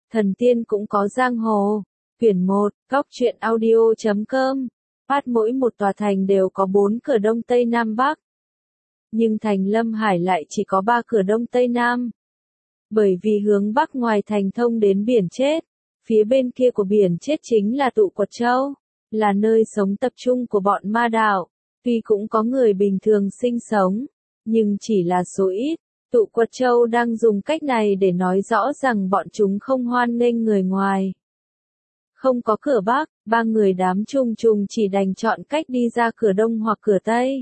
Thần tiên cũng có giang hồ. Quyển 1, Góc truyện audio.com. Phát mỗi một tòa thành đều có 4 cửa đông tây nam bắc. Nhưng thành Lâm Hải lại chỉ có 3 cửa đông tây nam. Bởi vì hướng bắc ngoài thành thông đến biển chết, phía bên kia của biển chết chính là Tụ Quật Châu, là nơi sống tập trung của bọn ma đạo. Tuy cũng có người bình thường sinh sống, nhưng chỉ là số ít. Tụ Quật Châu đang dùng cách này để nói rõ rằng bọn chúng không hoan nghênh người ngoài. Không có cửa bắc, 3 người đám trùng trùng chỉ đành chọn cách đi ra cửa đông hoặc cửa tây.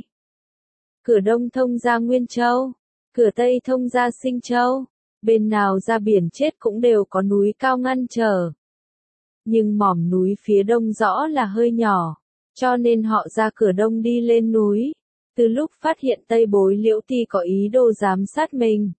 Cửa đông thông ra Nguyên Châu, cửa tây thông ra Sinh Châu, bên nào ra biển chết cũng đều có núi cao ngăn trở. Nhưng mỏm núi phía đông rõ là hơi nhỏ, cho nên họ ra cửa đông đi lên núi. Từ lúc phát hiện Tây Bối Liễu Ti có ý đồ giám sát mình,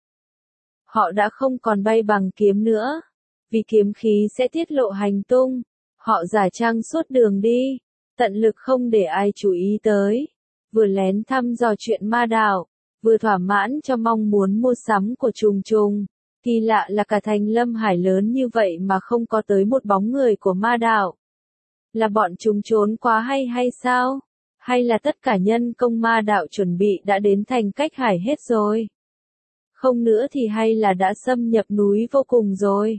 họ đã không còn bay bằng kiếm nữa, vì kiếm khí sẽ tiết lộ hành tung. Họ giả trang suốt đường đi, tận lực không để ai chú ý tới, vừa lén thăm dò chuyện ma đạo, vừa thỏa mãn cho mong muốn mua sắm của trùng trùng. Kỳ lạ là cả thành Lâm Hải lớn như vậy mà không có tới một bóng người của ma đạo. Là bọn chúng trốn quá hay sao? Hay là tất cả nhân công ma đạo chuẩn bị đã đến thành Cách Hải hết rồi? Không nữa thì hay là đã xâm nhập núi vô cùng rồi?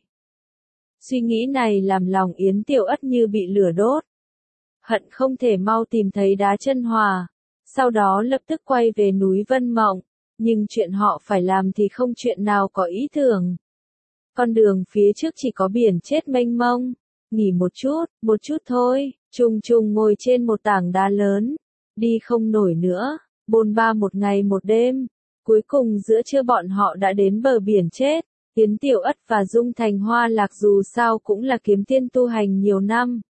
Suy nghĩ này làm lòng Yến Tiểu Ất như bị lửa đốt. Hận không thể mau tìm thấy Đá Chân Hòa, sau đó lập tức quay về núi Vân Mộng, nhưng chuyện họ phải làm thì không chuyện nào có ý tưởng. Con đường phía trước chỉ có biển chết mênh mông, nghỉ một chút thôi. Trùng trùng ngồi trên một tảng đá lớn, đi không nổi nữa, bôn ba một ngày một đêm. Cuối cùng giữa trưa bọn họ đã đến bờ biển chết. Yến Tiểu Ất và Dung Thành Hoa Lạc dù sao cũng là kiếm tiên tu hành nhiều năm.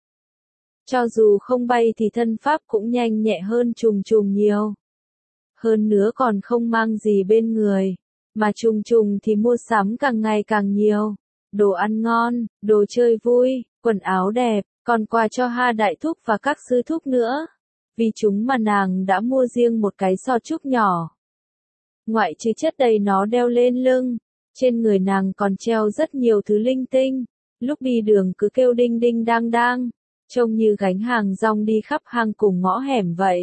Cho dù không bay thì thân pháp cũng nhanh nhẹ hơn trùng trùng nhiều. Hơn nữa còn không mang gì bên người, mà trùng trùng thì mua sắm càng ngày càng nhiều. Đồ ăn ngon, đồ chơi vui, quần áo đẹp, còn quà cho Ha Đại Thúc và các sư thúc nữa. Vì chúng mà nàng đã mua riêng một cái xò trúc nhỏ. Ngoại trừ chất đầy nó đeo lên lưng, trên người nàng còn treo rất nhiều thứ linh tinh. Lúc đi đường cứ kêu đinh đinh đang đang, trông như gánh hàng rong đi khắp hang cùng ngõ hẻm vậy.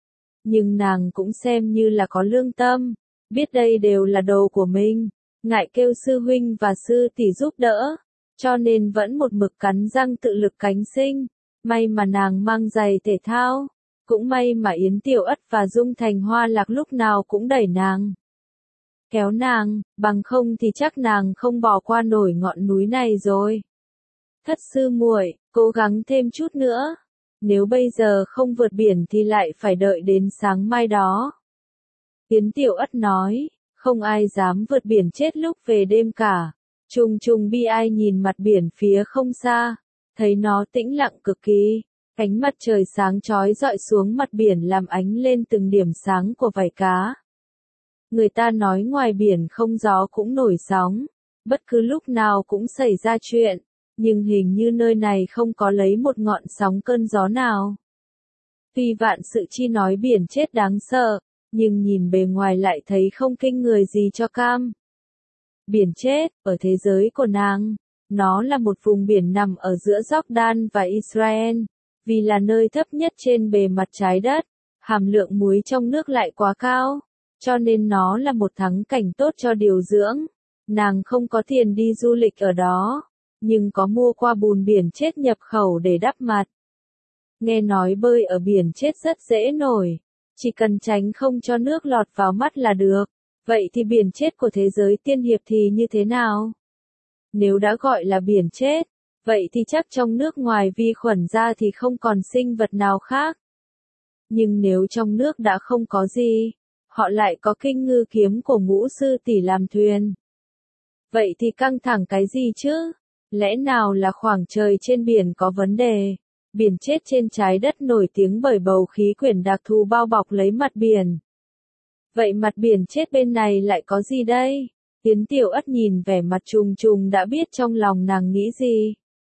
Nhưng nàng cũng xem như là có lương tâm, biết đây đều là đồ của mình, ngại kêu sư huynh và sư tỷ giúp đỡ, cho nên vẫn một mực cắn răng tự lực cánh sinh. May mà nàng mang giày thể thao, cũng may mà Yến Tiểu Ất và Dung Thành Hoa Lạc lúc nào cũng đẩy nàng, kéo nàng, bằng không thì chắc nàng không bỏ qua nổi ngọn núi này rồi. Thất sư muội, cố gắng thêm chút nữa. Nếu bây giờ không vượt biển thì lại phải đợi đến sáng mai đó. Yến Tiểu Ất nói, không ai dám vượt biển chết lúc về đêm cả. Trùng trùng bi ai nhìn mặt biển phía không xa, thấy nó tĩnh lặng cực kỳ. Ánh mặt trời sáng chói rọi xuống mặt biển làm ánh lên từng điểm sáng của vảy cá. Người ta nói ngoài biển không gió cũng nổi sóng, bất cứ lúc nào cũng xảy ra chuyện, nhưng hình như nơi này không có lấy một ngọn sóng cơn gió nào. Tuy vạn sự chi nói biển chết đáng sợ, nhưng nhìn bề ngoài lại thấy không kinh người gì cho cam. Biển chết, ở thế giới của nàng, nó là một vùng biển nằm ở giữa Jordan và Israel, vì là nơi thấp nhất trên bề mặt trái đất, hàm lượng muối trong nước lại quá cao, cho nên nó là một thắng cảnh tốt cho điều dưỡng. Nàng không có tiền đi du lịch ở đó, nhưng có mua qua bùn biển chết nhập khẩu để đắp mặt. Nghe nói bơi ở biển chết rất dễ nổi, chỉ cần tránh không cho nước lọt vào mắt là được. Vậy thì biển chết của thế giới tiên hiệp thì như thế nào? Nếu đã gọi là biển chết, vậy thì chắc trong nước ngoài vi khuẩn ra thì không còn sinh vật nào khác. Nhưng nếu trong nước đã không có gì, họ lại có kinh ngư kiếm của Ngũ sư tỷ làm thuyền. Vậy thì căng thẳng cái gì chứ? Lẽ nào là khoảng trời trên biển có vấn đề? Biển chết trên trái đất nổi tiếng bởi bầu khí quyển đặc thù bao bọc lấy mặt biển. Vậy mặt biển chết bên này lại có gì đây? Yến Tiểu Ất nhìn vẻ mặt trùng trùng đã biết trong lòng nàng nghĩ gì.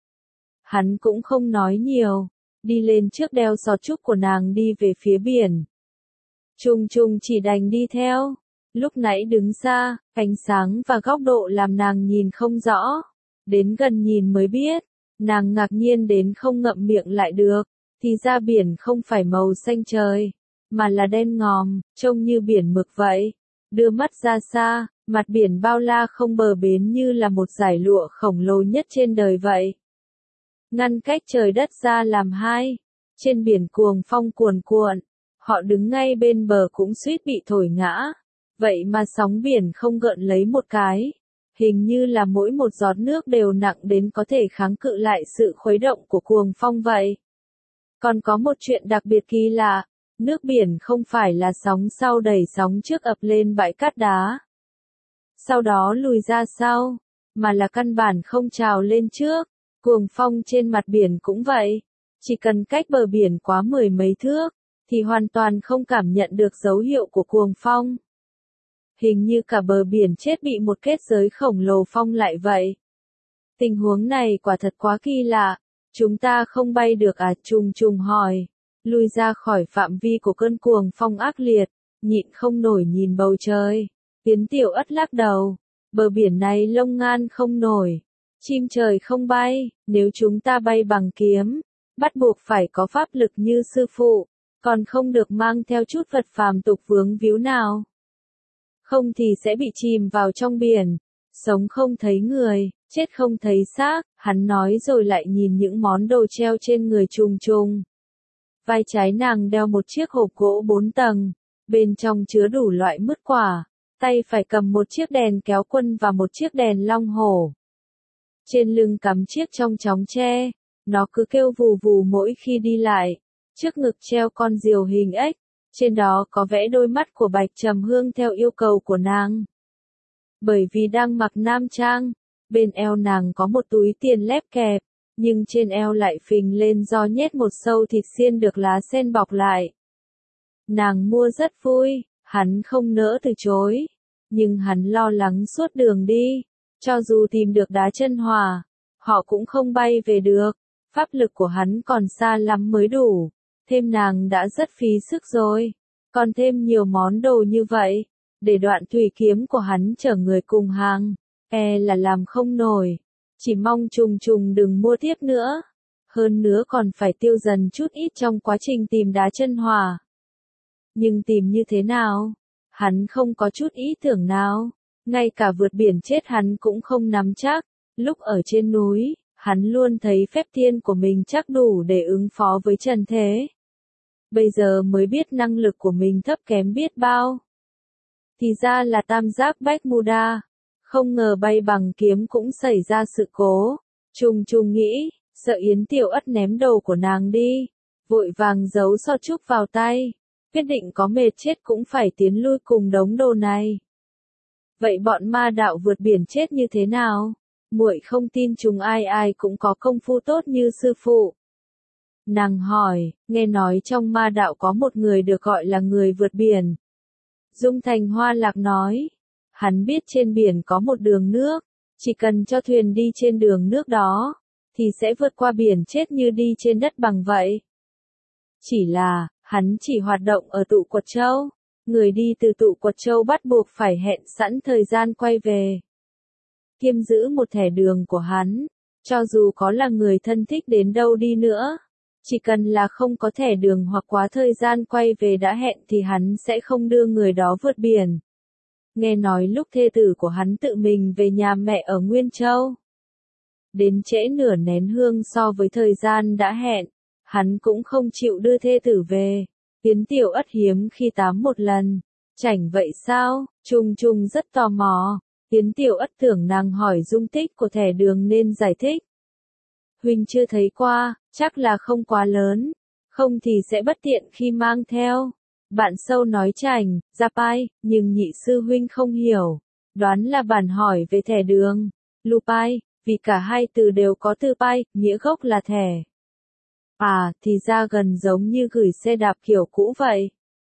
Hắn cũng không nói nhiều, đi lên trước đeo xò trúc của nàng đi về phía biển. Trùng trùng chỉ đành đi theo. Lúc nãy đứng xa, ánh sáng và góc độ làm nàng nhìn không rõ. Đến gần nhìn mới biết, nàng ngạc nhiên đến không ngậm miệng lại được, thì ra biển không phải màu xanh trời, mà là đen ngòm, trông như biển mực vậy. Đưa mắt ra xa, mặt biển bao la không bờ bến như là một dải lụa khổng lồ nhất trên đời vậy. Ngăn cách trời đất ra làm hai, trên biển cuồng phong cuồn cuộn, họ đứng ngay bên bờ cũng suýt bị thổi ngã. Vậy mà sóng biển không gợn lấy một cái, hình như là mỗi một giọt nước đều nặng đến có thể kháng cự lại sự khuấy động của cuồng phong vậy. Còn có một chuyện đặc biệt kỳ lạ, nước biển không phải là sóng sau đẩy sóng trước ập lên bãi cát đá, sau đó lùi ra sau, mà là căn bản không trào lên trước. Cuồng phong trên mặt biển cũng vậy, chỉ cần cách bờ biển quá 10 mấy thước, thì hoàn toàn không cảm nhận được dấu hiệu của cuồng phong. Hình như cả bờ biển chết bị một kết giới khổng lồ phong lại vậy. Tình huống này quả thật quá kỳ lạ, chúng ta không bay được à? Trùng Trùng hỏi, lui ra khỏi phạm vi của cơn cuồng phong ác liệt, nhịn không nổi nhìn bầu trời. Tiến Tiểu Ất lắc đầu, bờ biển này lông ngan không nổi, chim trời không bay, nếu chúng ta bay bằng kiếm, bắt buộc phải có pháp lực như sư phụ, còn không được mang theo chút vật phàm tục vướng víu nào. Không thì sẽ bị chìm vào trong biển, sống không thấy người, chết không thấy xác, hắn nói rồi lại nhìn những món đồ treo trên người Trùng Trùng. Vai trái nàng đeo một chiếc hộp gỗ 4 tầng, bên trong chứa đủ loại mứt quả, tay phải cầm một chiếc đèn kéo quân và một chiếc đèn long hổ. Trên lưng cắm chiếc trong chóng tre, nó cứ kêu vù vù mỗi khi đi lại, trước ngực treo con diều hình ếch, trên đó có vẽ đôi mắt của Bạch Trầm Hương theo yêu cầu của nàng. Bởi vì đang mặc nam trang, bên eo nàng có một túi tiền lép kẹp, nhưng trên eo lại phình lên do nhét một sâu thịt xiên được lá sen bọc lại. Nàng mua rất vui, hắn không nỡ từ chối, nhưng hắn lo lắng suốt đường đi, cho dù tìm được đá chân hòa, họ cũng không bay về được, pháp lực của hắn còn xa lắm mới đủ, thêm nàng đã rất phí sức rồi, còn thêm nhiều món đồ như vậy, để đoạn thủy kiếm của hắn chở người cùng hàng, là làm không nổi, chỉ mong Trùng Trùng đừng mua tiếp nữa, hơn nữa còn phải tiêu dần chút ít trong quá trình tìm đá chân hòa. Nhưng tìm như thế nào? Hắn không có chút ý tưởng nào, ngay cả vượt biển chết hắn cũng không nắm chắc, lúc ở trên núi, hắn luôn thấy phép thiên của mình chắc đủ để ứng phó với trần thế. Bây giờ mới biết năng lực của mình thấp kém biết bao. Thì ra là tam giác Bách Muda, không ngờ bay bằng kiếm cũng xảy ra sự cố. Trùng Trùng nghĩ, sợ Yến Tiểu Ất ném đồ của nàng đi, vội vàng giấu so trúc vào tay, quyết định có mệt chết cũng phải tiến lui cùng đống đồ này. Vậy bọn ma đạo vượt biển chết như thế nào? Muội không tin chúng ai ai cũng có công phu tốt như sư phụ. Nàng hỏi, nghe nói trong ma đạo có một người được gọi là người vượt biển. Dung Thành Hoa Lạc nói, hắn biết trên biển có một đường nước, chỉ cần cho thuyền đi trên đường nước đó, thì sẽ vượt qua biển chết như đi trên đất bằng vậy. Chỉ là, hắn chỉ hoạt động ở Tụ Quật Châu, người đi từ Tụ Quật Châu bắt buộc phải hẹn sẵn thời gian quay về. Kiêm giữ một thẻ đường của hắn, cho dù có là người thân thích đến đâu đi nữa, chỉ cần là không có thẻ đường hoặc quá thời gian quay về đã hẹn thì hắn sẽ không đưa người đó vượt biển. Nghe nói lúc thê tử của hắn tự mình về nhà mẹ ở Nguyên Châu, đến trễ nửa nén hương so với thời gian đã hẹn, hắn cũng không chịu đưa thê tử về. Tiến Tiểu Ất hiếm khi tám một lần. Chảnh vậy sao? Trùng Trùng rất tò mò. Tiến Tiểu Ất tưởng nàng hỏi dung tích của thẻ đường nên giải thích. Huynh chưa thấy qua, chắc là không quá lớn, không thì sẽ bất tiện khi mang theo. Bạn sâu nói chảnh, Japai, nhưng nhị sư huynh không hiểu. Đoán là bạn hỏi về thẻ đường. Lupai, vì cả hai từ đều có từ pai, nghĩa gốc là thẻ. À, thì ra gần giống như gửi xe đạp kiểu cũ vậy.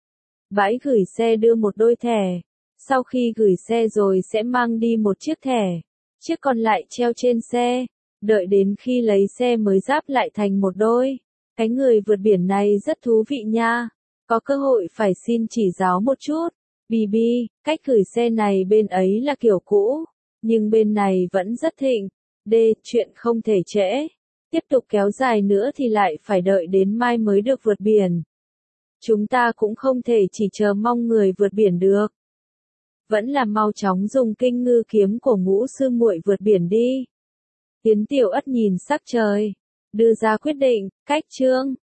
Bãi gửi xe đưa một đôi thẻ, sau khi gửi xe rồi sẽ mang đi một chiếc thẻ, chiếc còn lại treo trên xe, đợi đến khi lấy xe mới ráp lại thành một đôi. Cái người vượt biển này rất thú vị nha, có cơ hội phải xin chỉ giáo một chút. Bibi, cách gửi xe này bên ấy là kiểu cũ, nhưng bên này vẫn rất thịnh. D. Chuyện không thể trễ. Tiếp tục kéo dài nữa thì lại phải đợi đến mai mới được vượt biển. Chúng ta cũng không thể chỉ chờ mong người vượt biển được. Vẫn là mau chóng dùng kinh ngư kiếm của Ngũ sư muội vượt biển đi. Yến Tiểu Ất nhìn sắc trời, đưa ra quyết định, cách chương.